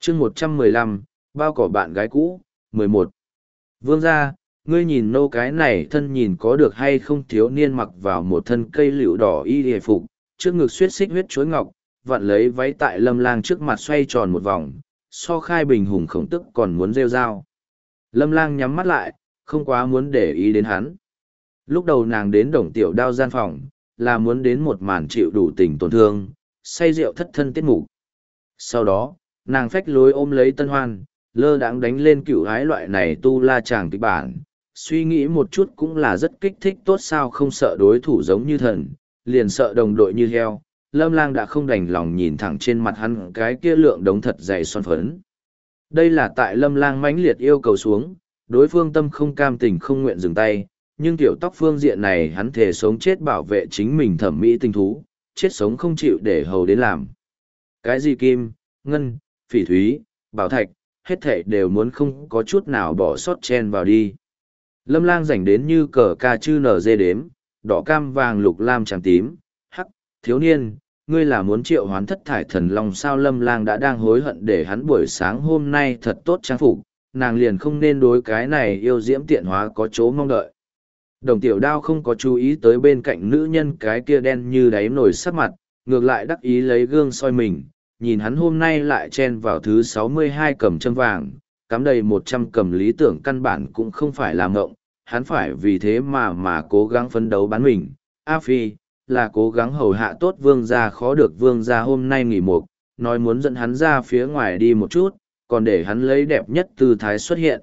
chương 115, bao cỏ bạn gái cũ, 11. Vương gia, ngươi nhìn nô cái này thân nhìn có được hay không? Thiếu niên mặc vào một thân cây lựu đỏ y hề phục, trước ngực xuyết xích huyết chuối ngọc, vặn lấy váy tại Lâm Lang trước mặt xoay tròn một vòng, so khai bình hùng khổng tức còn muốn rêu rao. Lâm Lang nhắm mắt lại, không quá muốn để ý đến hắn. Lúc đầu nàng đến Đồng Tiểu Đao gian phòng, là muốn đến một màn chịu đủ tình tổn thương, say rượu thất thân tiết mục. Sau đó, nàng phách lối ôm lấy Tân Hoan, lơ đãng đánh lên cựu hái loại này tu la chàng kịch bản. Suy nghĩ một chút cũng là rất kích thích, tốt sao không sợ đối thủ giống như thần, liền sợ đồng đội như heo. Lâm Lang đã không đành lòng nhìn thẳng trên mặt hắn cái kia lượng đống thật dày son phấn. Đây là tại Lâm Lang mãnh liệt yêu cầu xuống, đối phương tâm không cam tình không nguyện dừng tay, nhưng tiểu tóc phương diện này hắn thề sống chết bảo vệ chính mình thẩm mỹ tinh thú, chết sống không chịu để hầu đến làm. Cái gì kim, ngân, phỉ thúy, bảo thạch, hết thảy đều muốn không có chút nào bỏ sót chen vào đi. Lâm Lang rảnh đến như cờ ca chư nở dê đếm, đỏ cam vàng lục lam trắng tím, hắc, thiếu niên, ngươi là muốn triệu hoán thất thải thần long sao? Lâm Lang đã đang hối hận để hắn buổi sáng hôm nay thật tốt trang phục, nàng liền không nên đối cái này yêu diễm tiện hóa có chỗ mong đợi. Đồng Tiểu Đao không có chú ý tới bên cạnh nữ nhân cái kia đen như đáy nồi sắc mặt, ngược lại đắc ý lấy gương soi mình, nhìn hắn hôm nay lại chen vào thứ 62 cầm châm vàng, cắm đầy 100 cầm lý tưởng căn bản cũng không phải là ngộng, hắn phải vì thế mà cố gắng phấn đấu bán mình. A Phi, là cố gắng hầu hạ tốt vương gia, khó được vương gia hôm nay nghỉ mục, nói muốn dẫn hắn ra phía ngoài đi một chút, còn để hắn lấy đẹp nhất tư thái xuất hiện.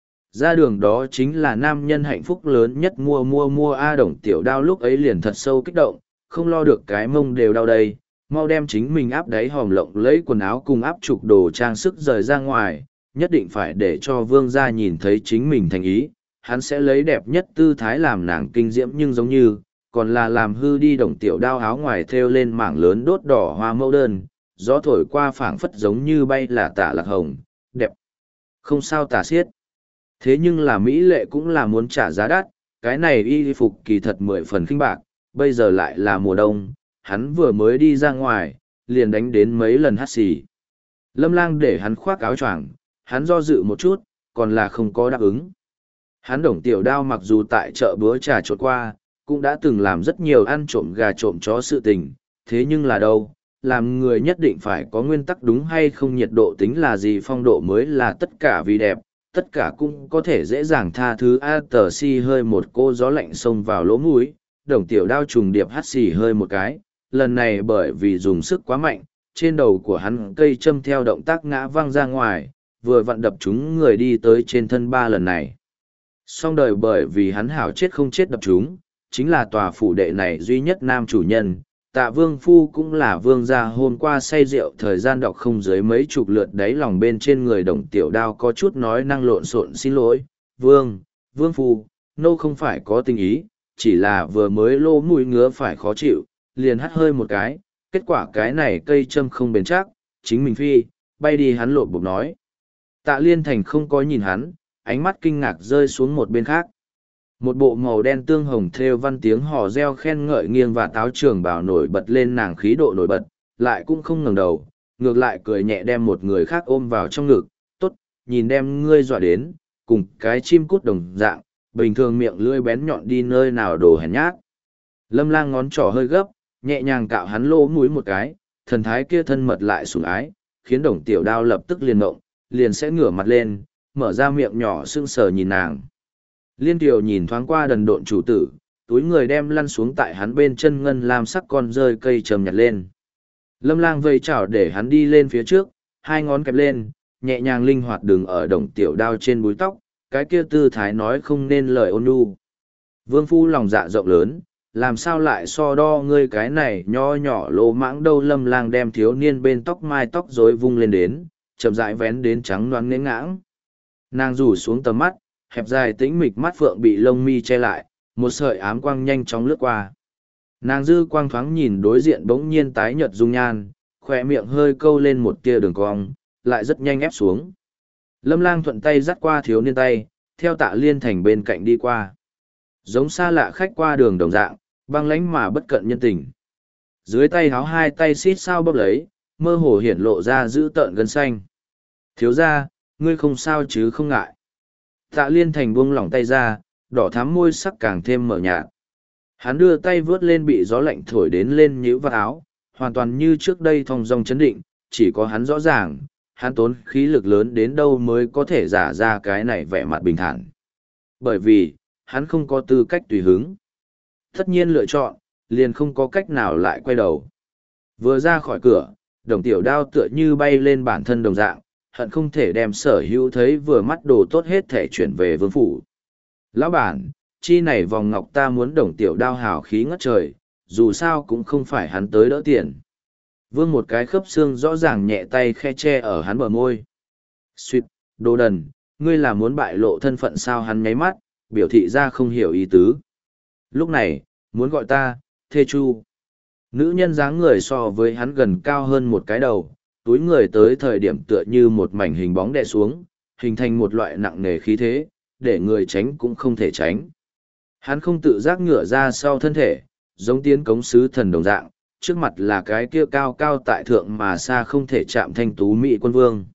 Ra đường đó chính là nam nhân hạnh phúc lớn nhất. Mua A. Đồng Tiểu Đao lúc ấy liền thật sâu kích động, không lo được cái mông đều đau đây, mau đem chính mình áp đáy hòm lộng lấy quần áo cùng áp trục đồ trang sức rời ra ngoài, nhất định phải để cho vương gia nhìn thấy chính mình thành ý, hắn sẽ lấy đẹp nhất tư thái làm nàng kinh diễm, nhưng giống như, còn là làm hư đi. Đồng Tiểu Đao áo ngoài thêu lên mảng lớn đốt đỏ hoa mẫu đơn, gió thổi qua phảng phất giống như bay là tả lạc hồng, đẹp, không sao tả xiết. Thế nhưng là mỹ lệ cũng là muốn trả giá đắt, cái này y phục kỳ thật 10 phần khinh bạc, bây giờ lại là mùa đông, hắn vừa mới đi ra ngoài, liền đánh đến mấy lần hắt xì. Lâm Lang để hắn khoác áo choàng, hắn do dự một chút, còn là không có đáp ứng. Hắn Đồng Tiểu Đao mặc dù tại chợ búa trà trộn qua, cũng đã từng làm rất nhiều ăn trộm gà trộm chó sự tình, thế nhưng là đâu, làm người nhất định phải có nguyên tắc, đúng hay không? Nhiệt độ tính là gì, phong độ mới là tất cả, vì đẹp, tất cả cũng có thể dễ dàng tha thứ. A tờ si hơi một cô gió lạnh xông vào lỗ mũi, Đồng Tiểu Đao trùng điệp hắt xì hơi một cái, lần này bởi vì dùng sức quá mạnh, trên đầu của hắn cây châm theo động tác ngã văng ra ngoài, vừa vặn đập trúng người đi tới trên thân 3 lần này. Song đời bởi vì hắn hảo chết không chết đập trúng, chính là tòa phủ đệ này duy nhất nam chủ nhân. Tạ Vương Phu cũng là vương gia hôm qua say rượu thời gian đọc không dưới mấy chục lượt, đáy lòng bên trên người Đồng Tiểu Đao có chút nói năng lộn xộn, xin lỗi, Vương Phu, nô không phải có tình ý, chỉ là vừa mới lô mũi ngứa phải khó chịu, liền hắt hơi một cái, kết quả cái này cây châm không bền chắc, chính mình phi, bay đi. Hắn lộn bục nói. Tạ Liên Thành không có nhìn hắn, ánh mắt kinh ngạc rơi xuống một bên khác. Một bộ màu đen tương hồng thêu văn tiếng hò reo khen ngợi nghiêng và táo trường bào nổi bật lên nàng khí độ nổi bật, lại cũng không ngẩng đầu, ngược lại cười nhẹ đem một người khác ôm vào trong ngực. Tốt, nhìn đem ngươi dọa đến, cùng cái chim cút đồng dạng, bình thường miệng lưỡi bén nhọn đi nơi nào đồ hèn nhát. Lâm Lang ngón trỏ hơi gấp, nhẹ nhàng cạo hắn lỗ mũi một cái, thần thái kia thân mật lại sủng ái, khiến Đồng Tiểu Đao lập tức liền ngộng, liền sẽ ngửa mặt lên, mở ra miệng nhỏ sưng sờ nhìn nàng. Liên Tiểu nhìn thoáng qua đần độn chủ tử, túi người đem lăn xuống tại hắn bên chân ngân lam sắc con rơi cây trầm nhặt lên. Lâm Lang vây chảo để hắn đi lên phía trước, hai ngón kẹp lên, nhẹ nhàng linh hoạt đường ở Đồng Tiểu Đao trên búi tóc, cái kia tư thái nói không nên lời ôn nhu. Vương Phu lòng dạ rộng lớn, làm sao lại so đo ngươi cái này nho nhỏ lỗ mãng đâu? Lâm Lang đem thiếu niên bên tóc mai tóc rối vung lên đến, chậm rãi vén đến trắng loáng nghễ ngãng. Nàng rủ xuống tầm mắt, hẹp dài tĩnh mịch mắt phượng bị lông mi che lại, một sợi ám quang nhanh chóng lướt qua. Nàng dư quang thoáng nhìn đối diện bỗng nhiên tái nhợt dung nhan, khỏe miệng hơi câu lên một tia đường cong, lại rất nhanh ép xuống. Lâm Lang thuận tay dắt qua thiếu niên tay, theo Tạ Liên Thành bên cạnh đi qua. Giống xa lạ khách qua đường đồng dạng, băng lãnh mà bất cận nhân tình. Dưới tay háo hai tay xít sao bóp lấy, mơ hồ hiển lộ ra dữ tợn gân xanh. Thiếu ra, ngươi không sao chứ không ngại. Tạ Liên Thành buông lỏng tay ra, đỏ thắm môi sắc càng thêm mở nhạt. Hắn đưa tay vướt lên bị gió lạnh thổi đến lên nhíu vào áo, hoàn toàn như trước đây thong dong chấn định, chỉ có hắn rõ ràng, hắn tốn khí lực lớn đến đâu mới có thể giả ra cái này vẻ mặt bình thản. Bởi vì, hắn không có tư cách tùy hứng. Tất nhiên lựa chọn, liền không có cách nào lại quay đầu. Vừa ra khỏi cửa, Đồng Tiểu Đao tựa như bay lên bản thân đồng dạng, hận không thể đem sở hữu thấy vừa mắt đồ tốt hết thể chuyển về vương phủ. Lão bản, chi này vòng ngọc ta muốn Đồng Tiểu Đao hào khí ngất trời, dù sao cũng không phải hắn tới đỡ tiền. Vương một cái khớp xương rõ ràng nhẹ tay khe che ở hắn bờ môi. Xuyệt, đồ đần, ngươi là muốn bại lộ thân phận sao? Hắn nháy mắt, biểu thị ra không hiểu ý tứ. Lúc này, muốn gọi ta, Thê Chu. Nữ nhân dáng người so với hắn gần cao hơn một cái đầu, túi người tới thời điểm tựa như một mảnh hình bóng đè xuống, hình thành một loại nặng nề khí thế, để người tránh cũng không thể tránh. Hắn không tự giác ngửa ra sau thân thể, giống tiến cống sứ thần đồng dạng, trước mặt là cái kia cao cao tại thượng mà xa không thể chạm thanh tú mỹ quân vương.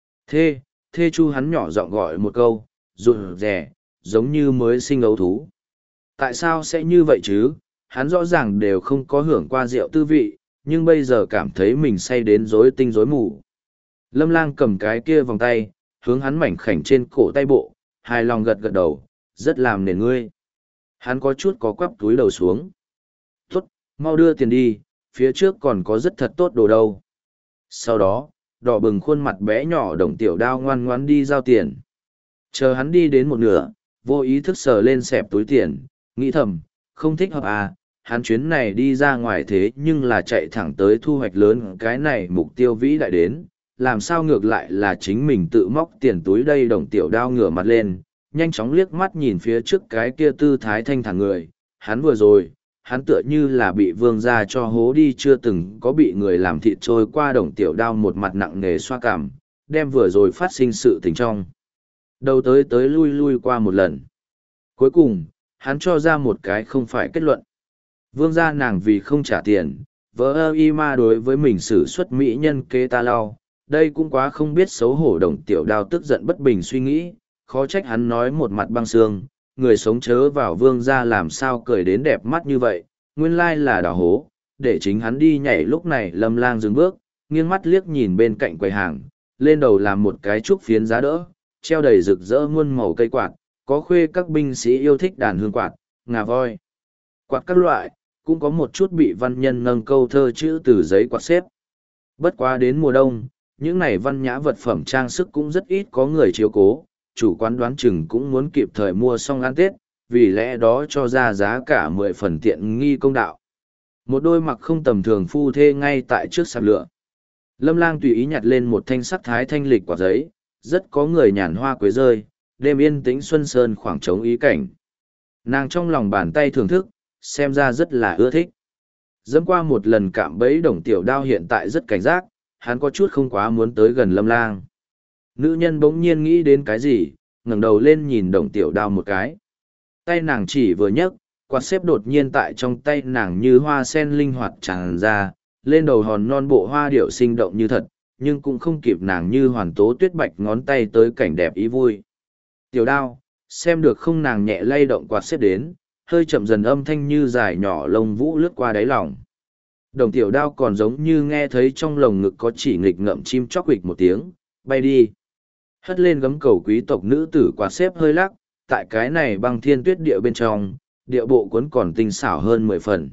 Thê Chu, hắn nhỏ giọng gọi một câu, rụt rè, giống như mới sinh ấu thú. Tại sao sẽ như vậy chứ? Hắn rõ ràng đều không có hưởng qua rượu tư vị, nhưng bây giờ cảm thấy mình say đến rối tinh rối mù. Lâm Lang cầm cái kia vòng tay, hướng hắn mảnh khảnh trên cổ tay bộ, hài lòng gật gật đầu, rất làm nền ngươi. Hắn có chút có quắp túi đầu xuống. Tốt, mau đưa tiền đi, phía trước còn có rất thật tốt đồ đâu. Sau đó, đỏ bừng khuôn mặt bé nhỏ Đồng Tiểu Đao ngoan ngoãn đi giao tiền. Chờ hắn đi đến một nửa, vô ý thức sờ lên xẹp túi tiền, nghĩ thầm, không thích hợp à, hắn chuyến này đi ra ngoài thế nhưng là chạy thẳng tới thu hoạch lớn, cái này mục tiêu vĩ đại đến, làm sao ngược lại là chính mình tự móc tiền túi đây. Đồng Tiểu Đao ngửa mặt lên, nhanh chóng liếc mắt nhìn phía trước cái kia tư thái thanh thản người, hắn vừa rồi, hắn tựa như là bị vương gia cho hố đi, chưa từng có bị người làm thịt trôi qua. Đồng Tiểu Đao một mặt nặng nề xoa cảm, đem vừa rồi phát sinh sự tình trong đầu tới lui lui qua một lần. Cuối cùng, hắn cho ra một cái không phải kết luận. Vương gia nàng vì không trả tiền, vỡ ơ y ma đối với mình xử xuất mỹ nhân kế ta lau, đây cũng quá không biết xấu hổ. Đồng Tiểu Đao tức giận bất bình suy nghĩ, khó trách hắn nói một mặt băng xương, người sống chớ vào vương gia làm sao cười đến đẹp mắt như vậy, nguyên lai là đào hố, để chính hắn đi nhảy. Lúc này Lâm Lang dừng bước, nghiêng mắt liếc nhìn bên cạnh quầy hàng, lên đầu làm một cái trúc phiến giá đỡ, treo đầy rực rỡ muôn màu cây quạt, có khuê các binh sĩ yêu thích đàn hương quạt, ngà voi, quạt các loại, cũng có một chút bị văn nhân nâng câu thơ chữ từ giấy quạt xếp. Bất quá đến mùa đông, những này văn nhã vật phẩm trang sức cũng rất ít có người chiếu cố, chủ quán đoán chừng cũng muốn kịp thời mua xong ăn Tết, vì lẽ đó cho ra giá cả 10 phần tiện nghi công đạo. Một đôi mặc không tầm thường phu thê ngay tại trước sạp lựa. Lâm Lang tùy ý nhặt lên một thanh sắc thái thanh lịch quạt giấy, rất có người nhàn hoa quế rơi, đêm yên tĩnh xuân sơn khoảng trống ý cảnh. Nàng trong lòng bàn tay thưởng thức, xem ra rất là ưa thích. Dẫm qua một lần cạm bẫy, Đồng Tiểu Đao hiện tại rất cảnh giác, hắn có chút không quá muốn tới gần Lâm Lang. Nữ nhân bỗng nhiên nghĩ đến cái gì, ngẩng đầu lên nhìn Đồng Tiểu Đao một cái. Tay nàng chỉ vừa nhấc, quạt xếp đột nhiên tại trong tay nàng như hoa sen linh hoạt tràn ra, lên đầu hòn non bộ hoa điệu sinh động như thật, nhưng cũng không kịp nàng như hoàn tố tuyết bạch ngón tay tới cảnh đẹp ý vui. Tiểu Đao, xem được không? Nàng nhẹ lay động quạt xếp đến, hơi chậm dần, âm thanh như dài nhỏ lông vũ lướt qua đáy lòng. Đồng Tiểu Đao còn giống như nghe thấy trong lồng ngực có chỉ nghịch ngậm chim chóc quịch một tiếng, bay đi. Hất lên gấm cầu quý tộc nữ tử quạt xếp hơi lắc, tại cái này băng thiên tuyết địa bên trong, địa bộ cuốn còn tinh xảo hơn 10 phần.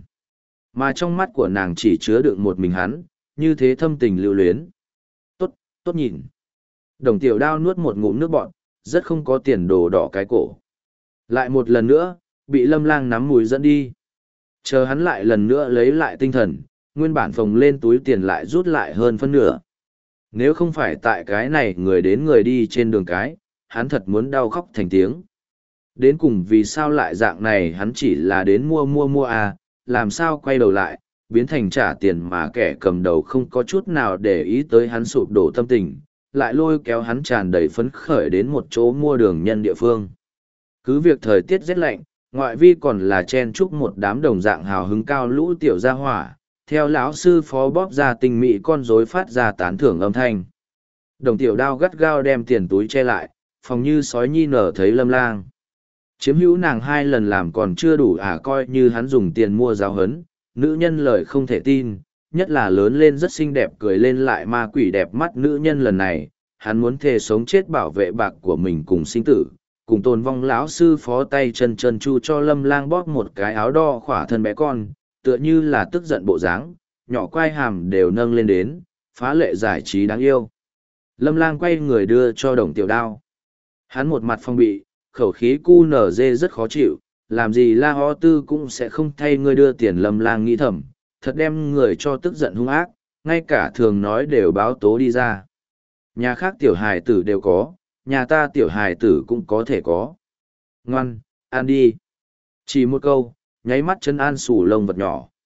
Mà trong mắt của nàng chỉ chứa đựng một mình hắn, như thế thâm tình lưu luyến. Tốt, tốt nhìn. Đồng Tiểu Đao nuốt một ngụm nước bọt, rất không có tiền đồ đỏ cái cổ. Lại một lần nữa, bị Lâm Lang nắm mùi dẫn đi. Chờ hắn lại lần nữa lấy lại tinh thần, nguyên bản phồng lên túi tiền lại rút lại hơn phân nửa. Nếu không phải tại cái này người đến người đi trên đường cái, hắn thật muốn đau khóc thành tiếng. Đến cùng vì sao lại dạng này, hắn chỉ là đến mua à, làm sao quay đầu lại, biến thành trả tiền mà kẻ cầm đầu không có chút nào để ý tới hắn sụp đổ tâm tình, lại lôi kéo hắn tràn đầy phấn khởi đến một chỗ mua đường nhân địa phương. Cứ việc thời tiết rét lạnh, ngoại vi còn là chen chúc một đám đồng dạng hào hứng cao lũ tiểu gia hỏa, theo lão sư phó bóp ra tinh mỹ con rối phát ra tán thưởng âm thanh. Đồng tiểu đao gắt gao đem tiền túi che lại, phòng như sói nhi nở thấy Lâm Lang. Chiếm hữu nàng 2 lần làm còn chưa đủ coi như hắn dùng tiền mua giáo hấn, nữ nhân lời không thể tin, nhất là lớn lên rất xinh đẹp cười lên lại ma quỷ đẹp mắt nữ nhân lần này, hắn muốn thề sống chết bảo vệ bạc của mình cùng sinh tử, cùng Tôn Vong lão sư phó tay chân chân chu cho Lâm Lang bóp một cái áo đo khỏa thân bé con, tựa như là tức giận bộ dáng, nhỏ quai hàm đều nâng lên đến, phá lệ giải trí đáng yêu. Lâm Lang quay người đưa cho Đồng tiểu đao. Hắn một mặt phong bị, khẩu khí cu nở dê rất khó chịu, làm gì La Ho Tư cũng sẽ không thay ngươi đưa tiền. Lâm Lang nghĩ thầm, thật đem người cho tức giận hung ác, ngay cả thường nói đều báo tố đi ra. Nhà khác tiểu hài tử đều có, nhà ta tiểu hài tử cũng có thể có. Ngoan, ăn đi. Chỉ một câu, nháy mắt chân an sủ lông vật nhỏ.